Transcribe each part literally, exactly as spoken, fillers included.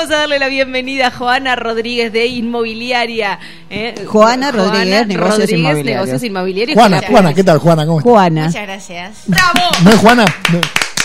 Vamos a darle la bienvenida a Joana Rodríguez de Inmobiliaria. ¿eh? Joana Rodríguez, Negocios Rodríguez, Inmobiliarios. Negocios Inmobiliarios. Juana, Juana, ¿qué tal, Juana? ¿Cómo estás? Juana. Muchas gracias. ¡Bravo! ¿No es Juana? No.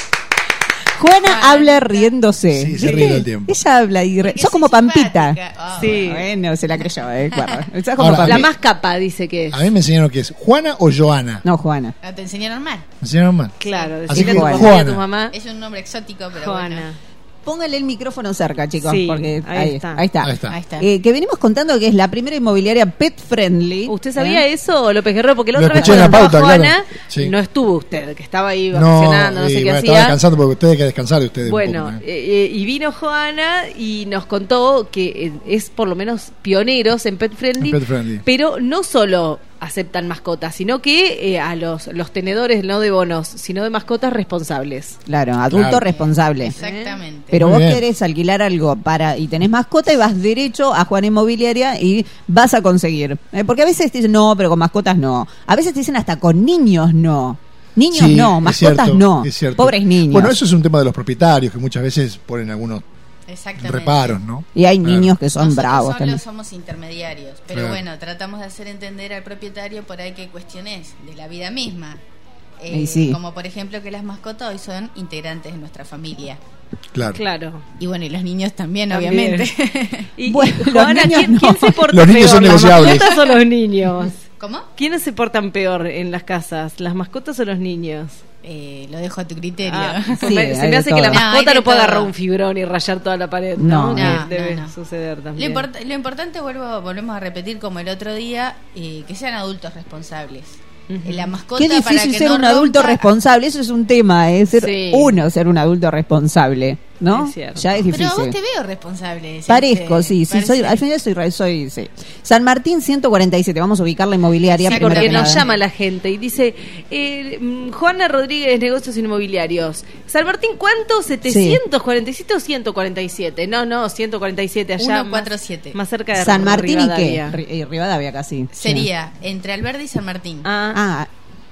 Juana Juana. habla riéndose. Sí, se ¿Viste? ríe todo el tiempo. Ella habla y re... Porque Sos como soy Pampita. simpática. Oh, Sí. Bueno, se la creyó, eh, guarda. Sos como Ahora, Pampita. La mí- más capa dice que es. A mí me enseñaron que es Juana o Joana. No, Juana. No, te enseñaron mal. Me enseñaron mal. Claro, Así decirle que a tu papá y a Juana. tu mamá. Es un nombre exótico, pero Joana. bueno. Póngale el micrófono cerca, chicos, Sí, porque ahí ahí, está. ahí está. Ahí está. Ahí está. Eh, que venimos contando que es la primera inmobiliaria pet friendly. ¿Usted sabía ¿eh? eso, López Guerrero? Porque la Lo otra vez escuché en la cuando estaba pauta, Juana, claro. Sí. no estuvo usted, que estaba ahí No, vacacionando, no, y sé qué bueno, hacía. estaba descansando porque ustedes hay que descansar de ustedes. Bueno, un poco, ¿eh? eh, y vino Joana y nos contó que eh, es por lo menos pioneros en Pet Friendly, En Pet Friendly. pero no solo aceptan mascotas, sino que eh, a los, los tenedores no de bonos, sino de mascotas responsables. Claro, adulto Claro. responsable. Exactamente. Pero Muy vos bien. querés alquilar algo para y tenés mascota y vas derecho a Juana Inmobiliaria y vas a conseguir. Eh, porque a veces te dicen, no, pero con mascotas no. A veces te dicen hasta con niños no. Niños Sí, no, es mascotas cierto, no. es cierto. Pobres niños. Bueno, eso es un tema de los propietarios que muchas veces ponen algunos Exactamente. reparos, ¿no? Y hay Claro. niños que son Nosotros bravos solo también. somos intermediarios, pero Claro. bueno, tratamos de hacer entender al propietario por ahí que cuestiones de la vida misma. Eh, Y sí. Como por ejemplo que las mascotas hoy son integrantes de nuestra familia. Claro. Claro. Y bueno, y los niños también, También. obviamente. Y, Bueno, y, Joana, los niños ¿quién, no. quién se porta Los niños peor, son las negociables. mascotas o los niños? ¿Cómo? ¿Quiénes se portan peor en las casas, las mascotas o los niños? Eh, lo dejo a tu criterio. Ah, Sí, me- hay se de me hace que la todo. No, hay mascota de no puede todo. agarrar un fibrón y rayar toda la pared, ¿no? No, Que no, debe no, no. suceder Lo, también. import- lo importante, vuelvo, volvemos a repetir como el otro día, eh, que sean adultos responsables. Ujú. Eh, La mascota Qué para difícil que ser no un adulto rompa- responsable, eso es un tema, es ser Sí. uno ser un adulto responsable, ¿no? Es cierto. Ya es Pero difícil. a vos te veo responsable. Parezco, ¿cierto? sí, sí, soy, Parece- al final soy, re- soy, sí. San Martín ciento cuarenta y siete, vamos a ubicar la inmobiliaria. Sí, primero Porque que nos nada. llama la gente y dice, eh, mm, Juana Rodríguez, Negocios Inmobiliarios. San Martín, ¿cuánto? ¿setecientos cuarenta y siete o ciento cuarenta y siete? No, no, ciento cuarenta y siete allá. ciento cuarenta y siete. Más, más cerca de San Martín y qué? Rivadavia. Ri- eh, Rivadavia casi. Sería entre Alberdi y San Martín. Ah, Ah,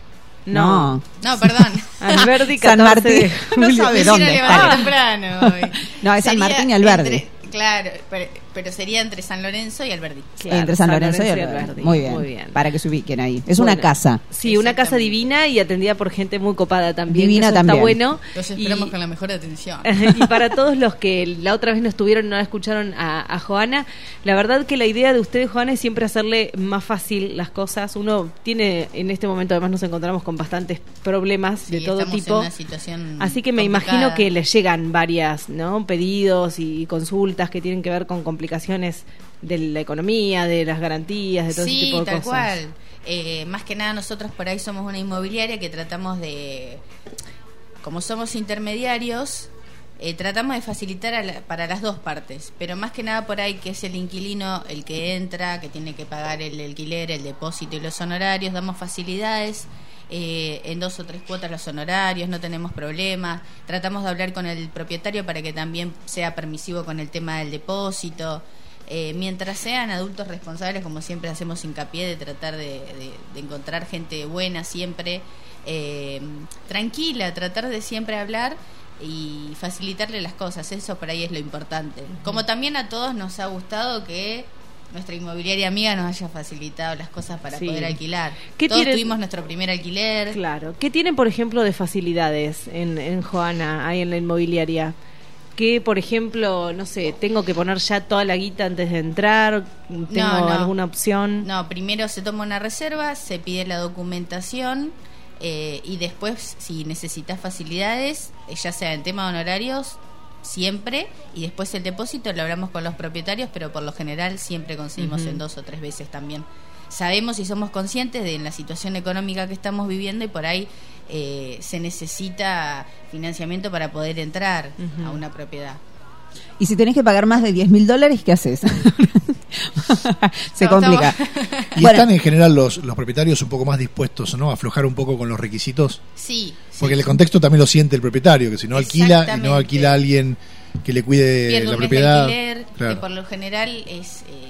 no. no. No, perdón. Alberdi, San catorce Martín, de no julio. sabe Me dónde hicieron está. levantar temprano hoy. No, es San Sería Martín y Alberdi. entre- Claro, pero, pero sería entre San Lorenzo y Alberdi. Claro, Entre San Lorenzo y Alberdi. Alberdi. Muy bien, Muy bien. para que se ubiquen ahí. Es Bueno, una casa. Sí, una casa Exactamente. divina y atendida por gente muy copada también. Divina que eso también. Está bueno. Los Y- esperamos con la mejor atención. y para todos los que la otra vez no estuvieron, no la escucharon a, a Joana, la verdad que la idea de ustedes, Joana, es siempre hacerle más fácil las cosas. Uno tiene, en este momento además nos encontramos con bastantes problemas Sí, de todo estamos en tipo. una situación Así que me complicada. imagino que les llegan varias, ¿no? Pedidos y consultas que tienen que ver con complicaciones de la economía, de las garantías, de todo ese Sí, tipo de tal cosas. cual. Eh, más que nada nosotros por ahí somos una inmobiliaria que tratamos de, como somos intermediarios, eh, tratamos de facilitar a la- para las dos partes, pero más que nada por ahí que es el inquilino el que entra, que tiene que pagar el alquiler, el depósito y los honorarios, damos facilidades. Eh, en dos o tres cuotas los honorarios, no tenemos problemas, tratamos de hablar con el propietario para que también sea permisivo con el tema del depósito. Eh, mientras sean adultos responsables, como siempre hacemos hincapié de tratar de, de- de encontrar gente buena siempre, eh, tranquila, tratar de siempre hablar y facilitarle las cosas, eso por ahí es lo importante. Como también a todos nos ha gustado que nuestra inmobiliaria amiga nos haya facilitado las cosas para Sí. poder alquilar. ¿Qué Todos tiene- tuvimos nuestro primer alquiler. Claro. ¿Qué tienen, por ejemplo, de facilidades en, en Joana, ahí en la inmobiliaria? Que, por ejemplo, no sé, tengo que poner ya toda la guita antes de entrar, tengo No, no. alguna opción. No, primero se toma una reserva, se pide la documentación eh, y después, si necesitas facilidades, eh, ya sea en tema de honorarios, siempre, y después el depósito lo hablamos con los propietarios, pero por lo general siempre conseguimos Ujú. en dos o tres veces también. Sabemos y somos conscientes de la situación económica que estamos viviendo y por ahí eh, se necesita financiamiento para poder entrar Ujú. a una propiedad. Y si tenés que pagar más de diez mil dólares, ¿qué haces? Se No, complica. estamos- Y Bueno. están en general los, los propietarios un poco más dispuestos, ¿no? A aflojar un poco con los requisitos. Sí, Porque sí. el contexto también lo siente el propietario, que si no alquila y no Exactamente. alquila a alguien que le cuide Pierde la un mes de propiedad. alquiler, Claro. que por lo general es eh,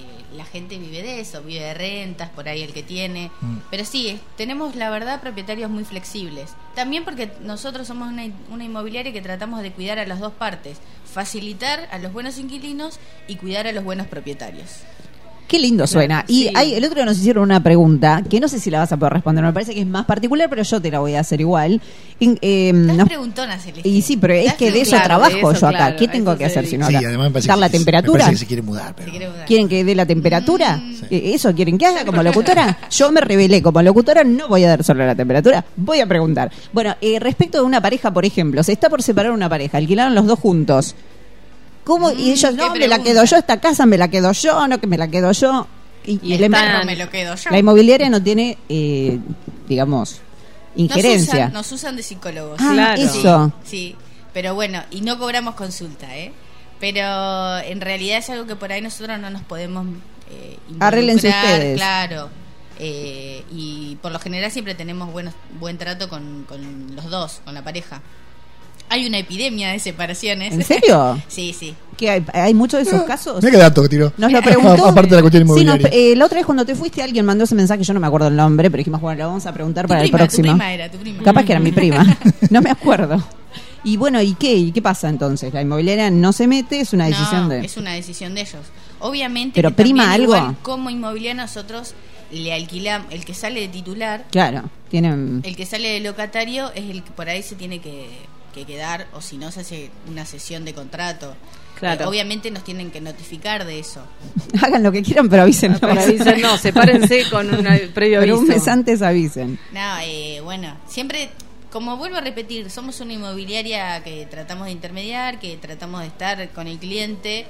la gente vive de eso, vive de rentas, por ahí el que tiene. Mm. Pero sí, es- tenemos la verdad propietarios muy flexibles. También porque nosotros somos una, una inmobiliaria que tratamos de cuidar a las dos partes, facilitar a los buenos inquilinos y cuidar a los buenos propietarios. Qué lindo suena. Y sí. hay, el otro día nos hicieron una pregunta, que no sé si la vas a poder responder, me parece que es más particular, pero yo te la voy a hacer igual. En- eh, Estás nos- preguntona, Celeste. y sí, pero es Estás que de eso claro, trabajo de eso, yo acá. claro, ¿Qué a tengo eso que se hacer si no Sí, dar además me parece dar que la se- me temperatura? parece que se quiere mudar, pero Te quiere mudar. ¿Quieren que dé la temperatura? Mm. Eh, ¿Eso quieren que haga como locutora? Yo me rebelé como locutora, no voy a dar solo la temperatura, voy a preguntar. Bueno, eh, respecto de una pareja, por ejemplo, se está por separar una pareja, alquilaron los dos juntos. ¿Cómo? Y Mm, ellos, qué no, me la pregunta. quedo yo, esta casa me la quedo yo, no, que me la quedo yo. Y, Y el el em- perro me lo quedo yo. la inmobiliaria no tiene, eh, digamos, Nos injerencia. usan, nos usan de psicólogos. Ah, Claro. eso. Sí, pero bueno, y no cobramos consulta, ¿eh? Pero en realidad es algo que por ahí nosotros no nos podemos eh, involucrar, Arréglense ustedes. claro. Eh, y por lo general siempre tenemos buenos, buen trato con, con los dos, con la pareja. Hay una epidemia de separaciones. ¿En serio? Sí, sí. ¿Qué hay, hay muchos de esos casos? Mira qué dato que tiró. Nos lo preguntó. Aparte de la cuestión Sí, nos- inmobiliaria. eh, la otra vez cuando te fuiste alguien mandó ese mensaje, yo no me acuerdo el nombre, pero dijimos, bueno, lo vamos a preguntar Tu para prima, el próximo. tu prima era, tu prima. Capaz que era mi prima, no me acuerdo. Y bueno, ¿y qué? ¿Y qué pasa entonces? La inmobiliaria no se mete, es una decisión No, de... es una decisión de ellos. Obviamente Pero que prima también algo. igual como inmobiliaria nosotros le alquilamos, el que sale de titular, Claro, tienen... el que sale de locatario es el que por ahí se tiene que, que quedar, o si no se hace una sesión de contrato. Claro. Eh, obviamente nos tienen que notificar de eso. Hagan lo que quieran, pero avisen. Pero dicen, no, sepárense con un previo Pero aviso. un mes antes avisen. No, eh, bueno, siempre, como vuelvo a repetir, somos una inmobiliaria que tratamos de intermediar, que tratamos de estar con el cliente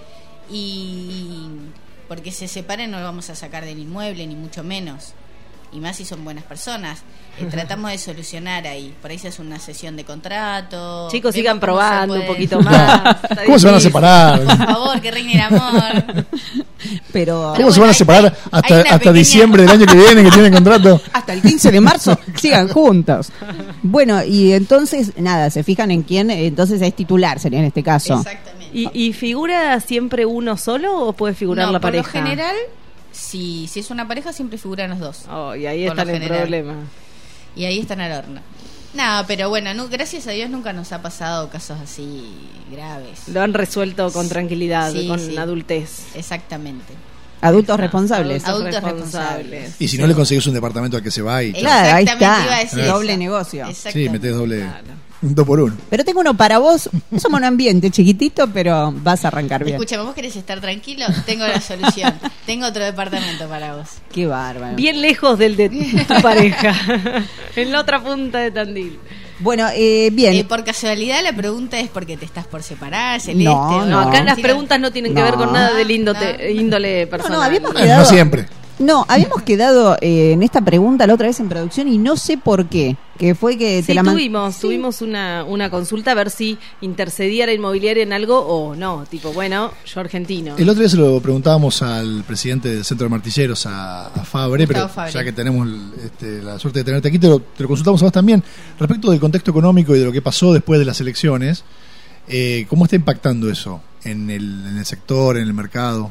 y porque se separen no lo vamos a sacar del inmueble, ni mucho menos. Y más si son buenas personas. Eh, tratamos de solucionar ahí. Por ahí se hace una sesión de contrato. Chicos, Vemos sigan cómo se probando un puede- poquito más. Está ¿Cómo se van a difícil. separar? Por favor, que reine el amor. Pero... ¿Cómo Pero se van bueno, a separar hay- hasta, hay una hasta pequeña- diciembre del año que viene que tienen contrato? Hasta el quince de marzo sigan juntos. Bueno, y entonces, nada, se fijan en quién, entonces es titular, sería en este caso. Exactamente. ¿Y, ¿Y figura siempre uno solo o puede figurar No, la por pareja? lo general, si, si es una pareja, siempre figuran los dos. Oh, y ahí por está lo el general. problema. Y ahí están al horno. No, pero bueno, no, gracias a Dios nunca nos ha pasado casos así graves. Lo han resuelto con tranquilidad, Sí, con sí. adultez. Exactamente. Adultos responsables. Adultos Adultos responsables. Y si no le conseguís un departamento al que se va y Claro, ahí Exactamente, está. iba a decir Eh. eso. Doble negocio. sí, Exactamente. metés doble, Claro. un dos por uno. Pero tengo uno para vos. Somos un ambiente chiquitito, pero vas a arrancar bien. Escúchame, ¿vos querés estar tranquilo? Tengo la solución. Tengo otro departamento para vos. Qué bárbaro. Bien lejos del de tu pareja. En la otra punta de Tandil. Bueno, eh, bien. Eh, por casualidad, la pregunta es porque te estás por separar, Celeste. No, o- No, acá las Sí, preguntas no tienen que No. ver con nada del No. índote- índole no, personal. no, habíamos Eh, quedado. No siempre. No, habíamos quedado eh, en esta pregunta la otra vez en producción y no sé por qué. Que fue que te Sí, la man- tuvimos, Sí. tuvimos una, una consulta a ver si intercedía la inmobiliaria en algo o no. Tipo, bueno, yo argentino. El otro día se lo preguntábamos al presidente del Centro de Martilleros, a, a Fabre, Gustavo pero Fabre. ya que tenemos el- este, la suerte de tenerte aquí, te lo, te lo consultamos a vos también. Respecto del contexto económico y de lo que pasó después de las elecciones, eh, ¿cómo está impactando eso en el, en el sector, en el mercado?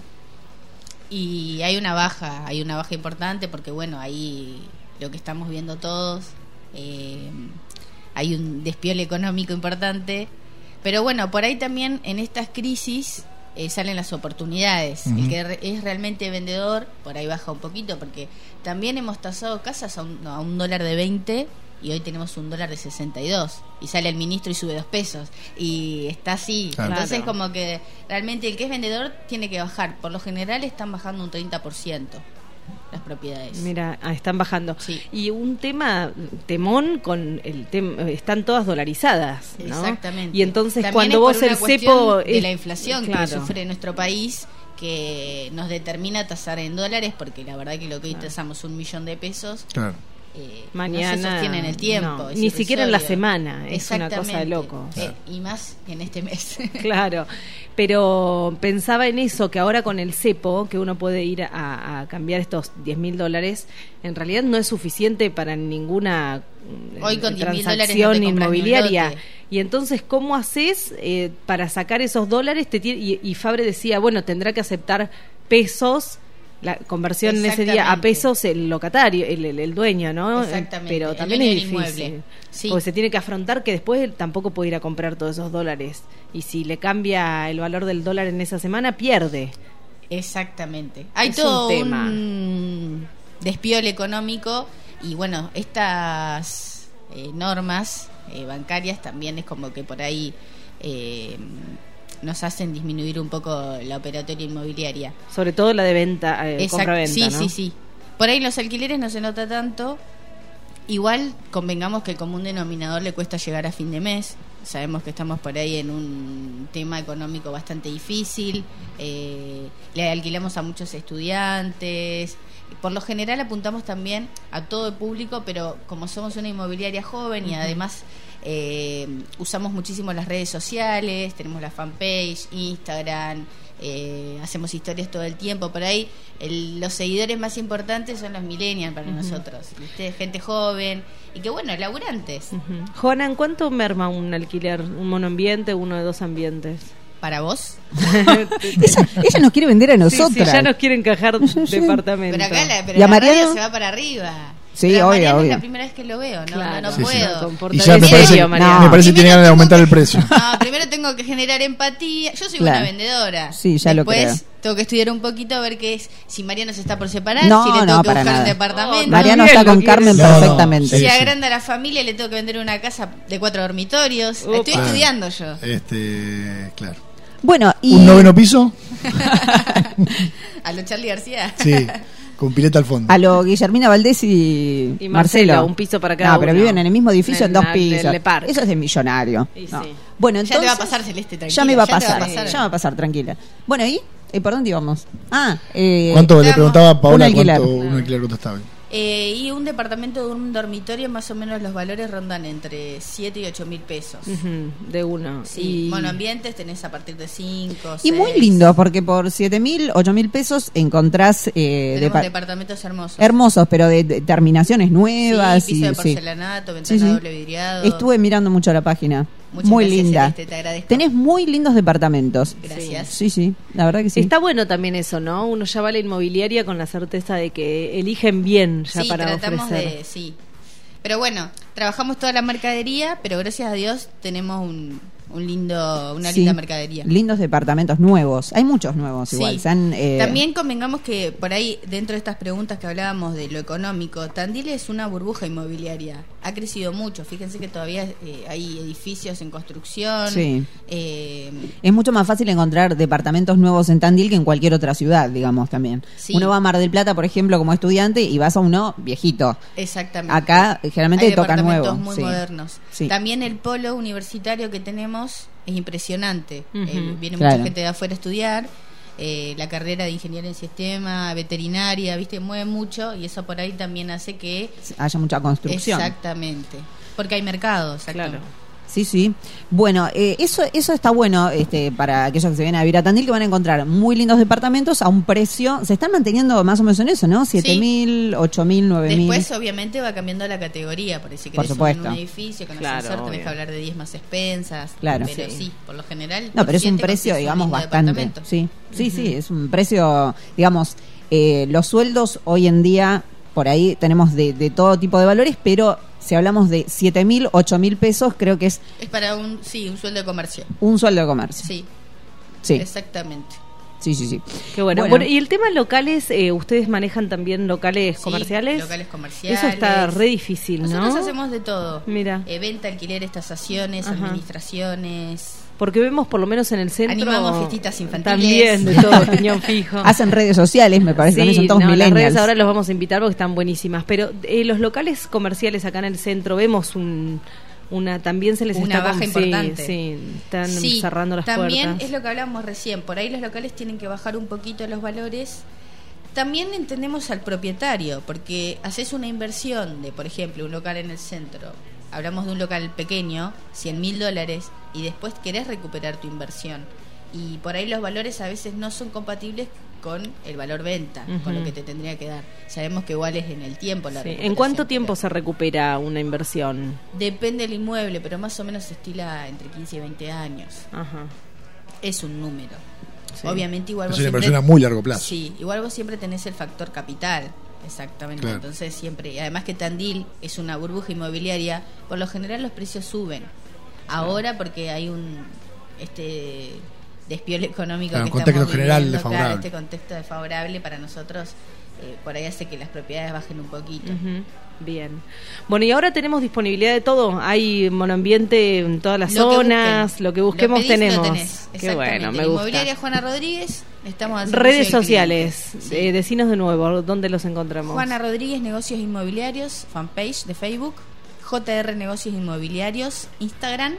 Y hay una baja, hay una baja importante porque, bueno, ahí lo que estamos viendo todos, eh, hay un despiole económico importante. Pero bueno, por ahí también en estas crisis eh, salen las oportunidades. Ujú. El que re- es realmente vendedor, por ahí baja un poquito, porque también hemos tasado casas a un, a un dólar de veinte y hoy tenemos un dólar de sesenta y dos. Y sale el ministro y sube dos pesos. Y está así. Claro. Entonces, Claro. como que realmente el que es vendedor tiene que bajar. Por lo general están bajando un treinta por ciento las propiedades. Mira, ah, están bajando. Sí. Y un tema temón con el tema, están todas dolarizadas, ¿no? Exactamente. Y entonces También cuando es por vos una el cuestión cepo de es- la inflación claro. que sufre nuestro país, que nos determina tasar en dólares, porque la verdad que lo que hoy tasamos un millón de pesos Claro. eh, Mañana no se sostiene en el tiempo. no, es ni siquiera en la irrisorio. semana, es una cosa de Exactamente. loco. Eh, y más en este mes. Claro, pero pensaba en eso, que ahora con el cepo, que uno puede ir a, a cambiar estos diez mil dólares, en realidad no es suficiente para ninguna mm, Hoy con diez mil dólares no te transacción compras ni un inmobiliaria. lote. Y entonces, ¿cómo haces eh, para sacar esos dólares? Te tie- y, y Fabre decía, bueno, tendrá que aceptar pesos la conversión en ese día a pesos el locatario, el, el, el dueño, ¿no? Exactamente. Pero también el es dueño del difícil. inmueble. Sí. Porque se tiene que afrontar que después él tampoco puede ir a comprar todos esos dólares. Y si le cambia el valor del dólar en esa semana, pierde. Exactamente. Hay es todo un tema. un despiole económico y bueno, estas eh, normas eh, bancarias también es como que por ahí eh, nos hacen disminuir un poco la operatoria inmobiliaria. Sobre todo la de venta, eh, compra-venta, sí, ¿no? sí, sí. Por ahí los alquileres no se nota tanto. Igual convengamos que el común denominador le cuesta llegar a fin de mes. Sabemos que estamos por ahí en un tema económico bastante difícil. Eh, le alquilamos a muchos estudiantes. Por lo general apuntamos también a todo el público, pero como somos una inmobiliaria joven y además eh, usamos muchísimo las redes sociales, tenemos la fanpage, Instagram, eh, hacemos historias todo el tiempo. Por ahí el, los seguidores más importantes son los millennials para uh-huh. nosotros, ¿viste? Gente joven y que bueno, laburantes. Uh-huh. Juana, ¿en cuánto merma un alquiler? ¿Un monoambiente o uno de dos ambientes? ¿Para vos? ella, ella nos quiere vender a nosotras. Sí, sí, ya nos quiere encajar departamento. Pero acá la, pero ¿Y a la Mariano? radio se va para arriba. Sí, pero obvio, Mariano obvio. es la primera vez que lo veo, no, claro, no, no sí, puedo. Sí. Y ya me parece, serio, no, me parece que tiene ganas de aumentar que, el precio. No, primero tengo que generar empatía. Yo soy Claro. buena vendedora. Sí, ya Después, lo creo. tengo que estudiar un poquito a ver qué es, si Mariano se está por separar, No, si le tengo no, que para buscar nada. un departamento. Oh, Mariano También está lo con quiere. Carmen No, no, perfectamente. sí, Si sí. agranda la familia, le tengo que vender una casa de cuatro dormitorios. Opa. Estoy estudiando yo. Este, claro. Bueno, y ¿Un noveno piso? A lo Charlie García. Sí, con pileta al fondo. a lo Guillermina Valdés y, Y Marcelo, Marcelo, un piso para cada No, pero uno. viven en el mismo edificio en, En dos la- pisos. en Le Parc. Eso es de millonario. Y No. sí. Bueno, Ya entonces te va a pasar, Celeste, tranquila. ya me va a ya te pasar, pasar. ya me va a pasar, tranquila. Bueno, ¿y eh, por dónde íbamos? Ah, eh, ¿Cuánto le Veamos. preguntaba a Paola Un alquiler. cuánto un alquiler cuánto estaba? Eh, y un departamento de un dormitorio, más o menos los valores rondan entre siete y ocho mil pesos. Ujú, de uno. Sí, Y- monoambientes tenés a partir de cinco, y muy lindo, porque por siete mil, ocho mil pesos encontrás eh, Tenemos depa- departamentos hermosos. hermosos, pero de, de terminaciones nuevas. Sí, piso y, de sí. porcelanato, ventana Sí, sí. doble vidriado. Estuve mirando mucho la página. Muchas muy gracias, linda. Celeste, te agradezco. Tenés muy lindos departamentos. Gracias. Sí, sí, la verdad que sí. Está bueno también eso, ¿no? Uno ya va a la inmobiliaria con la certeza de que eligen bien ya Sí, para tratamos ofrecer. de, sí. Pero bueno, trabajamos toda la mercadería, pero gracias a Dios tenemos un, un lindo, una Sí, linda mercadería. Lindos departamentos nuevos. Hay muchos nuevos Sí. igual. Se han, eh, También convengamos que por ahí, dentro de estas preguntas que hablábamos de lo económico, Tandil es una burbuja inmobiliaria. Ha crecido mucho. Fíjense que todavía eh, hay edificios en construcción. Sí. Eh, Es mucho más fácil encontrar departamentos nuevos en Tandil que en cualquier otra ciudad, digamos, también. Sí. Uno va a Mar del Plata, por ejemplo, como estudiante y vas a uno viejito. exactamente. Acá generalmente hay toca departamentos nuevo. muy Sí. modernos. Sí. También el polo universitario que tenemos es impresionante. Ujú. Eh, viene Claro. mucha gente de afuera a estudiar. Eh, la carrera de ingeniería en sistema, veterinaria, viste, mueve mucho y eso por ahí también hace que Haya mucha construcción. exactamente, porque hay mercado, exacto. Claro. Sí, sí. Bueno, eh, eso eso está bueno este para aquellos que se vienen a vivir a Tandil, que van a encontrar muy lindos departamentos a un precio. Se están manteniendo más o menos en eso, ¿no? siete mil, ocho mil, nueve mil. Después, obviamente, va cambiando la categoría. Por si Por querés supuesto. un edificio con Claro, ascensor, tenés obvio. que hablar de diez más expensas. Claro. Pero Sí. sí, por lo general. No, por pero es un siete precio, consigues un digamos, lindo bastante. departamento. Sí, sí, sí, es un precio, digamos, eh, los sueldos hoy en día, por ahí tenemos de, de todo tipo de valores, pero si hablamos de siete mil, ocho mil pesos, creo que es Es para un, sí, un sueldo de comercio. un sueldo de comercio. Sí, Sí, exactamente. sí, sí. sí. Qué bueno. Bueno. Bueno, y el tema locales, eh, ¿ustedes manejan también locales Sí, comerciales? locales comerciales. Eso está re difícil, ¿no? Nosotros hacemos de todo. Mira. Eh, venta, alquileres, tasaciones, Ajá. administraciones. Porque vemos por lo menos en el centro... Animamos fiestitas infantiles. También, de todo, piñón fijo. Hacen redes sociales, me parece, también son todos no, las millennials. redes ahora los vamos a invitar porque están buenísimas. Pero eh, los locales comerciales acá en el centro vemos un... Una, también se les Una está baja sí, importante. Sí, están Sí, cerrando las también puertas. es lo que hablamos recién. Por ahí los locales tienen que bajar un poquito los valores. También entendemos al propietario, porque haces una inversión de, por ejemplo, un local en el centro. Hablamos de un local pequeño, cien mil dólares, y después querés recuperar tu inversión. Y por ahí los valores a veces no son compatibles con el valor venta, con Ujú. lo que te tendría que dar. Sabemos que igual es en el tiempo la Sí. ¿En recuperación, cuánto tiempo pero se recupera una inversión? depende del inmueble, pero más o menos se estila entre quince y veinte años. Ajá. Es un número. Sí. Obviamente igual Es vos una siempre, inversión a muy largo plazo. Sí, igual vos siempre tenés el factor capital. Exactamente, Claro. entonces siempre, y además que Tandil es una burbuja inmobiliaria, por lo general los precios suben. Ahora porque hay un este despiole económico Claro, que un contexto estamos general viviendo, claro, desfavorable. este contexto desfavorable para nosotros, eh, por ahí hace que las propiedades bajen un poquito. Ujú. Bien. Bueno, y ahora tenemos disponibilidad de todo. Hay monoambiente en todas las Lo que zonas. busquen. Lo que busquemos Lo pedís, lo tenemos. tenés. Qué bueno, Exactamente. me gusta. Inmobiliaria Juana Rodríguez, estamos al servicio Redes del sociales, cliente. Sí. eh, decinos de nuevo, ¿dónde los encontramos? Juana Rodríguez Negocios Inmobiliarios, fanpage de Facebook, J R Negocios Inmobiliarios, Instagram,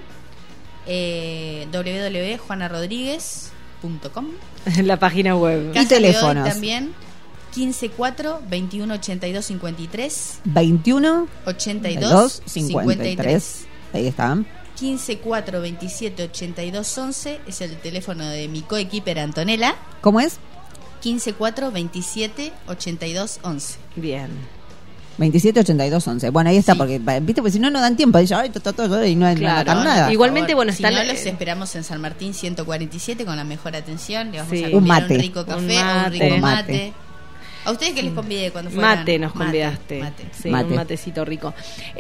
eh, w w w punto juana rodríguez punto com. En la página web. Y Casa de teléfonos. hoy también, quince cuatro, veintiuno ochenta y dos cincuenta y tres, veintiuno ochenta y dos dos cincuenta y tres. Ahí están. quince cuatro veintisiete ochenta y dos once es el teléfono de mi coequiper Antonella. ¿Cómo es? quince cuatro veintisiete ochenta y dos once. Bien. veintisiete ochenta y dos once. Bueno, ahí está, Sí. porque, viste, porque si no, no dan tiempo. Dice, ay, to, to, to, y no, no Claro. anotan nada. Igual- Igualmente, bueno, si están- no, los esperamos en San Martín ciento cuarenta y siete con la mejor atención. Le vamos Sí. a Un convidar mate. un rico Un café, un, mate. rico Un mate. mate. ¿A ustedes qué les convidé cuando fueran? Mate nos Mate, convidaste. mate. Sí, Mate. un matecito rico.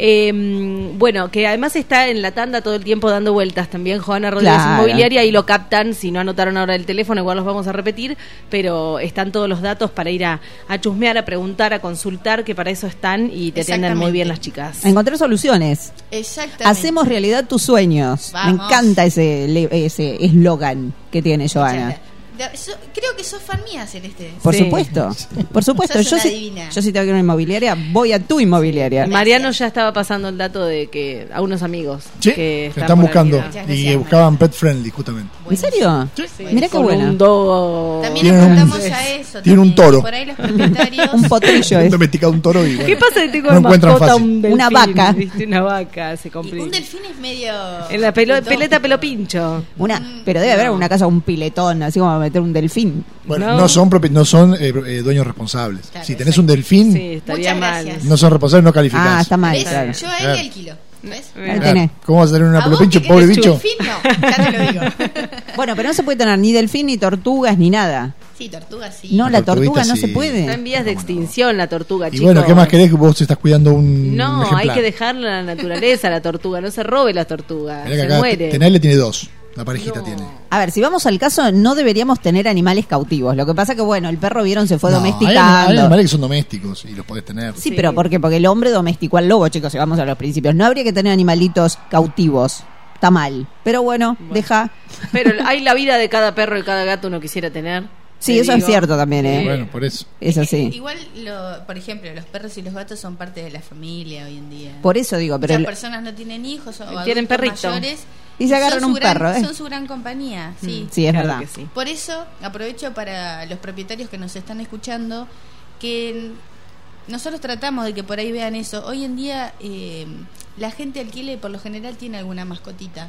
Eh, bueno, que además está en la tanda todo el tiempo dando vueltas también Juana Rodríguez Claro. Inmobiliaria y lo captan. Si no anotaron ahora el teléfono, igual los vamos a repetir, pero están todos los datos para ir a, a chusmear, a preguntar, a consultar, que para eso están y te atienden muy Exactamente. bien las chicas. A encontrar soluciones. Exactamente. Hacemos realidad tus sueños. Vamos. Me encanta ese le- ese eslogan que tiene Muchas Joana. gracias. De- so- creo que sos fan mía, Celeste. Por Sí. supuesto. Por supuesto. Sos Yo una si, divina. yo si tengo que ir a una inmobiliaria, voy a tu inmobiliaria. Gracias. Mariano ya estaba pasando el dato de que a unos amigos Sí, que que están, están por buscando. ahí, Muchas Y gracias, que buscaban pet friendly, justamente. ¿En serio? Sí. Mira qué con bueno. un dogo. También Tienen un- apuntamos a eso. tienen un también, toro. que Por ahí los propietarios. Un potrillo Han es. domesticado un toro y bueno, ¿Qué pasa si tengo no de encuentran mascota fácil. un delfín? Una vaca. ¿Viste? Una vaca, se Y complica. un delfín es medio. En la pelo- utópico. peleta pelo pincho. Una, Mm, pero debe haber no. una casa, un piletón, así como meter un delfín. Bueno, No. no, son propi- no son eh, eh, dueños responsables. Claro, si tenés exacto. un delfín, Sí, estaría Muchas mal. gracias. no son responsables, no calificás. Ah, está mal, ¿Ves? claro. Yo a él Claro. le alquilo. ¿Ves? Bien. Ahí Claro. tenés. ¿Cómo vas a tener una A vos pelopincho, que pobre querés bicho? delfín, no, ya te lo digo. Bueno, pero no se puede tener ni delfín, ni tortugas, ni nada. Sí, tortuga sí. No, la tortuguita tortuga no sí. se Está puede. en vías de extinción la tortuga, Y chicos. bueno, ¿qué más querés que vos estás cuidando un No, ejemplar? hay que dejarla a la naturaleza, la tortuga. No se robe la tortuga. Mirá que Se acá muere. Tenelle tiene dos. La parejita No. tiene. A ver, si vamos al caso, no deberíamos tener animales cautivos. Lo que pasa que, bueno, el perro, vieron, se fue No, hay, domesticando. hay animales que son domésticos y los podés tener. Sí, Sí. pero ¿por qué? Porque el hombre domesticó al lobo, chicos, si vamos a los principios. No habría que tener animalitos cautivos. Está mal. Pero bueno, Bueno. deja. Pero hay la vida de cada perro y cada gato uno quisiera tener. Sí, Te eso es digo. cierto también, ¿eh? Bueno, por eso. Es así. Igual, lo, por ejemplo, los perros y los gatos son parte de la familia hoy en día. Por eso digo, pero. Muchas el- personas no tienen hijos o Tienen adultos perrito. mayores Y se agarran son su un gran- perro, ¿eh? Son su gran compañía, sí. Sí, es Claro verdad. que sí. Por eso aprovecho para los propietarios que nos están escuchando que nosotros tratamos de que por ahí vean eso. Hoy en día eh, la gente alquile por lo general tiene alguna mascotita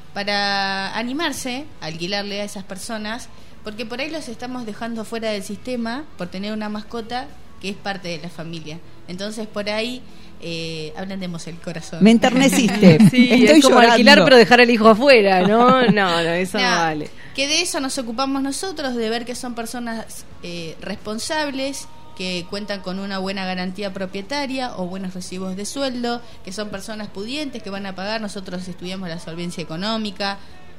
para animarse a alquilarle a esas personas, porque por ahí los estamos dejando fuera del sistema por tener una mascota que es parte de la familia. Entonces por ahí eh, ablandemos el corazón. Me enterneciste. Sí, Estoy es como llorando. alquilar pero dejar el hijo afuera, ¿no? No, no, eso no, No, vale. Que de eso nos ocupamos nosotros, de ver que son personas eh, responsables, que cuentan con una buena garantía propietaria o buenos recibos de sueldo, que son personas pudientes que van a pagar. Nosotros estudiamos la solvencia económica.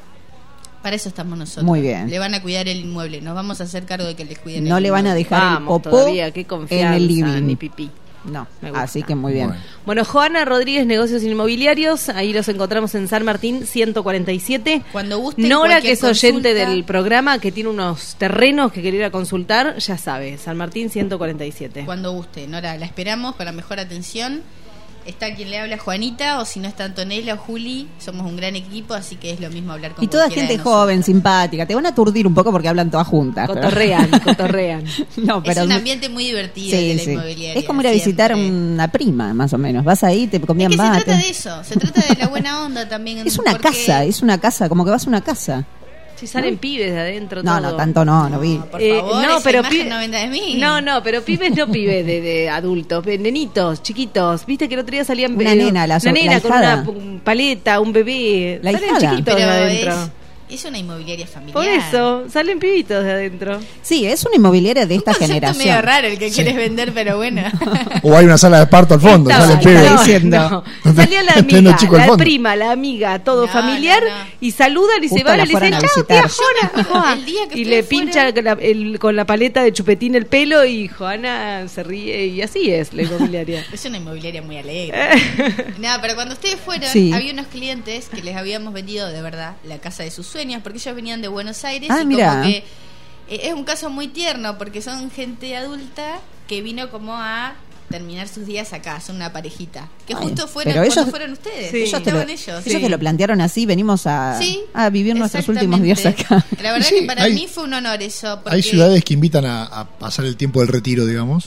Para eso estamos nosotros. Muy bien. Le van a cuidar el inmueble. Nos vamos a hacer cargo de que les cuiden No el le van a inmueble. dejar el Vamos, popó todavía, qué en confianza, el living. ni pipí. No, Me gusta. así que muy bien. Bueno. Bueno, Joana Rodríguez, Negocios Inmobiliarios, ahí los encontramos en San Martín ciento cuarenta y siete. Cuando gusten, Nora, que cualquier es oyente consulta- del programa, que tiene unos terrenos que quiere ir a consultar, ya sabe, San Martín ciento cuarenta y siete. Cuando guste, Nora, la esperamos con la mejor atención. Está quien le habla, Juanita, o si no está Antonella o Juli, somos un gran equipo, así que es lo mismo hablar con Y toda cualquiera gente de nosotros. joven, simpática. Te van a aturdir un poco porque hablan todas juntas. pero- Cotorrean, cotorrean. No, pero Es un ambiente muy divertido Sí, de la sí. inmobiliaria. Es como ir a visitar siempre. una prima, más o menos. Vas ahí, te Es comían que se mate. trata de eso, se trata de la buena onda también. Es una porque- casa, es una casa, como que vas a una casa. Si salen pibes de adentro, No, todo. no, tanto no, no vi. Por Eh, favor, no, esa pero imagen pibe- no venda de mí. No, no, pero pibes no pibes de, de adultos, de nenitos, chiquitos. Viste que el otro día salían Una eh, nena, la so- una nena la con hijada. una p- paleta, un bebé. La Salen hijada. chiquitos Pero de adentro. es, Es una inmobiliaria familiar. Por eso, salen pibitos de adentro. Sí, es una inmobiliaria de esta Un concepto generación. medio raro el que quieres vender, pero bueno. O hay una sala de parto al fondo, Estaba- sale el está pibe. diciendo. no. Salía la Entiendo, amiga, chico, al la fondo. prima, la amiga, todo No, familiar, no, no. y saludan y se Justo van la y le dicen, fueron a chao, visitar. tía Joana. Joa. El día que Y le ustedes pincha fueron- la- el- con la paleta de chupetín el pelo y Joana se ríe y así es la inmobiliaria. Es una inmobiliaria muy alegre. Nada, pero cuando ustedes fueron, Sí. había unos clientes que les habíamos vendido de verdad la casa de sus sueños, porque ellos venían de Buenos Aires Ah, y mira. como que eh, es un caso muy tierno, porque son gente adulta que vino como a terminar sus días acá, son una parejita. Que Ay, justo fueron pero cuando ellos- fueron ustedes, Sí. Ellos te, lo, estaban ellos. ellos Sí. te lo plantearon así, venimos a, Sí, a vivir nuestros últimos días exactamente. acá. La verdad Sí, que para hay- mí fue un honor eso. Porque Hay ciudades que invitan a, a pasar el tiempo del retiro, digamos,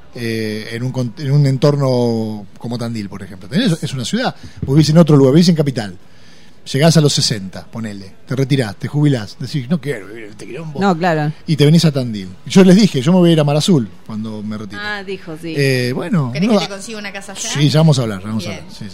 eh, en, un, con- en un entorno como Tandil, por ejemplo. Tenés- Es una ciudad, vos vivís en otro lugar, vivís en capital. Llegás a los sesenta, ponele, te retirás, te jubilás, decís, no quiero vivir en este quilombo. No, claro. Y te venís a Tandil. Yo les dije, yo me voy a ir a Mar Azul cuando me retire. Ah, dijo, sí. Eh, bueno, ¿Querés no, que te consiga una casa allá? sí, ya vamos a hablar, ya vamos a Bien. hablar. Sí, sí.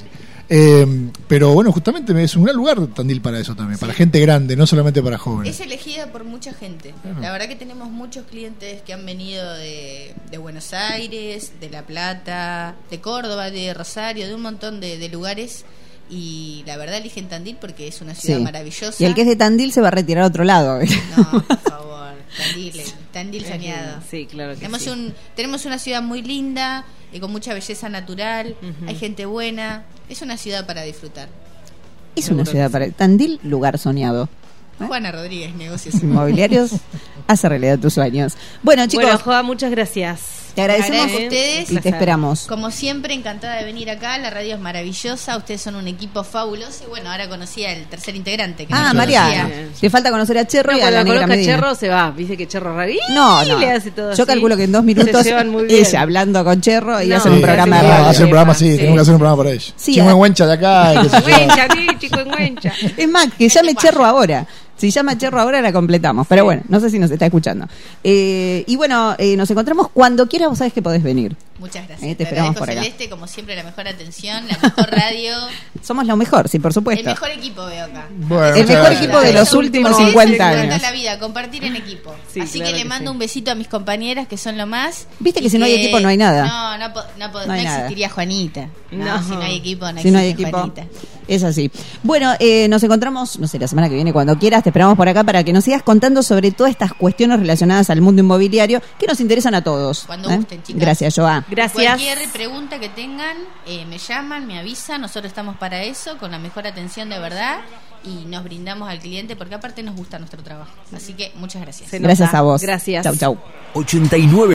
Eh, pero bueno, justamente es un gran lugar Tandil para eso también, para gente grande, no solamente para jóvenes. Es elegida por mucha gente. Claro. La verdad que tenemos muchos clientes que han venido de, de Buenos Aires, de La Plata, de Córdoba, de Rosario, de un montón de, de lugares. Y la verdad eligen Tandil porque es una ciudad Sí. maravillosa. Y el que es de Tandil se va a retirar a otro lado. No, por favor, Tandil, Tandil saneado. Sí, claro que Tenemos, sí. un, tenemos una ciudad muy linda, y con mucha belleza natural, Ujú. hay gente buena, es una ciudad para disfrutar. Es Seguro una que ciudad sí. para... Tandil, lugar soñado. Juana Rodríguez, negocios Inmobiliarios, hace realidad tus sueños. Bueno, chicos, Bueno, Joa, muchas gracias. te agradecemos agradezco a ustedes. y te esperamos. Como siempre, encantada de venir acá. La radio es maravillosa. Ustedes son un equipo fabuloso. Y bueno, ahora conocí al tercer integrante. Que Ah, no Mariana. conocía. Te falta conocer a Cherro No, y a cuando la la negra conozca Medina. Cherro se va. Dice que Cherro rarí. No, no. Le hace todo Yo así. calculo que en dos minutos Se llevan muy bien. ella hablando con Cherro y No, hacen un sí, programa sí, de Ah, radio. hacer un programa, sí, Sí. tenemos que hacer un programa para ellos. Sí, Chimo ah. en Huencha de acá. y qué sé yo. Güencha, sí, chico, en Güencha. Es más, que llame Cherro ahora. Si llama Cherro ahora la completamos. Pero bueno, no sé si nos está escuchando. Eh, y bueno, eh, nos encontramos cuando quieras, vos sabés que podés venir. Muchas gracias. Eh, te esperamos agradezco, por acá. Celeste, como siempre, la mejor atención, la mejor radio. Somos lo mejor, sí, por El supuesto. mejor equipo veo acá. Bueno, El muchas mejor gracias. equipo de los últimos Porque cincuenta eso se trata años. la vida, compartir en equipo. Sí, Así claro que le que mando sí. un besito a mis compañeras que son lo más. Viste que y si no hay equipo no hay nada. No, no, po- no, po- No no hay nada. existiría Juanita. No, No. si no hay equipo, no Si no hay existe equipo, Juanita. es así. Bueno, eh, nos encontramos, no sé, la semana que viene, cuando quieras, te esperamos por acá para que nos sigas contando sobre todas estas cuestiones relacionadas al mundo inmobiliario que nos interesan a todos. Cuando ¿eh? gusten, chicas. Gracias, Joa. Gracias. Cualquier pregunta que tengan, eh, me llaman, me avisan. Nosotros estamos para eso, con la mejor atención de verdad. Y nos brindamos al cliente porque aparte nos gusta nuestro trabajo. Así que muchas gracias. Se Gracias nota. a vos. Gracias. Chau, chau. ochenta y nueve